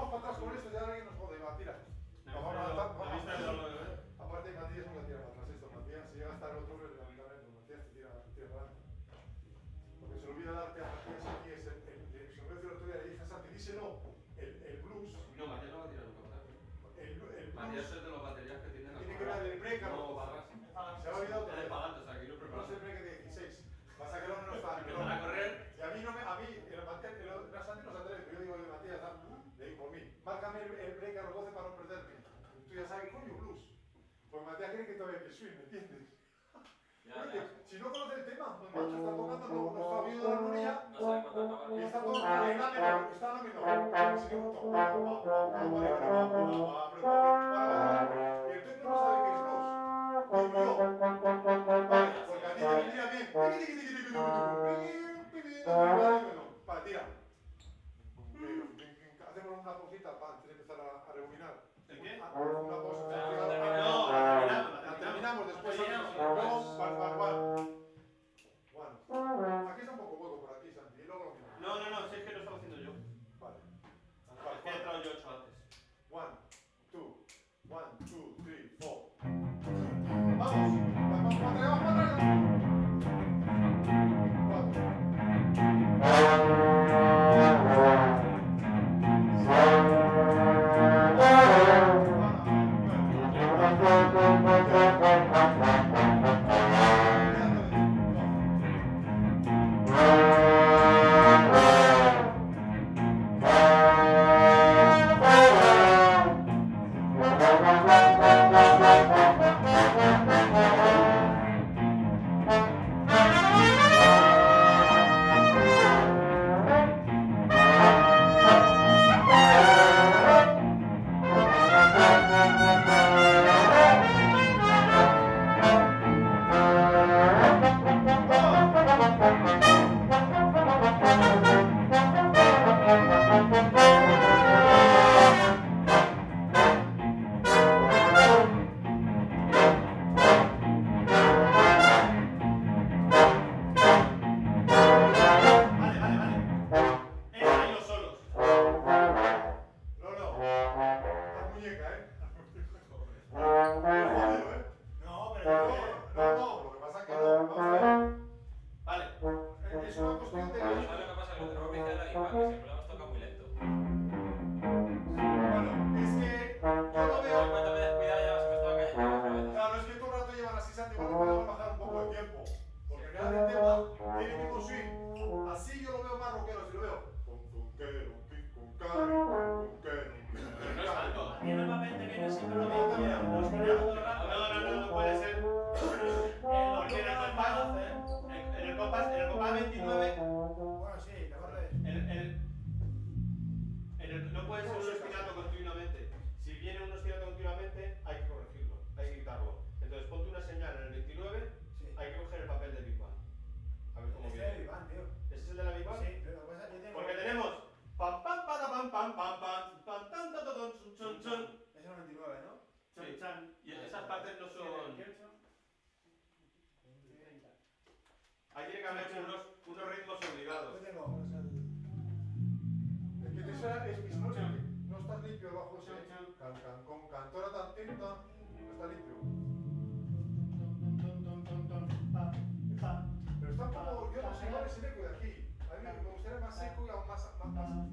vamos para atrás con esto, ya alguien nos jode, va, tira. Aparte Matías no la tira para atrás esto, Matías, si llega a estar otro, lamentablemente, Matías te tira para adelante. Porque se le olvida darte a Matías aquí, es el se me decía el otro día, le dije a Santi, díselo, el blues. No, Matías no va a tirar nunca para atrás. El blues. Matías es de los baterías que tienen. Tiene que dar el break a no, para atrás. Se ha olvidado de pagando, o sea, que yo no es el break de 16. Pasa que el hombre no está. Empiezan a correr. Y a mí no me. A mí, el Santi no se atreve, pero yo digo, oye, Matías, le digo por mí, márcame el break a los 12 para no perderme. Tú ya sabes, coño, blues. Porque Matías cree que todavía hay que swing, ¿me entiendes? Oye, si no conoce el tema, pues macho está tocando, no está viendo la armonía. No sabe cuándo acabar. Y está todo está nominado. Si no, y el técnico no sabe qué es blues. Digo yo. Porque a ti te vendría bien. Vale, tira. Hacemos una pausita antes de empezar a rebobinar. ¿El qué? Una pausa. Terminamos después. Aquí está un poco hueco por aquí, Santi. Y luego lo miramos. No, si es que lo estaba haciendo yo. Vale. Es que he entrado yo 8 antes. 1, 2, 1, 2, 3, 4. Vamos para atrás. 99, ¿no? Sí. Y esas partes no son... Ahí tiene que haber unos ritmos obligados. Es que no estás limpio debajo ese con cantora tan tinta, no está limpio. Pero está un poco, yo no sé cuál es el eco de aquí. A mí me gustaría más seco y aún más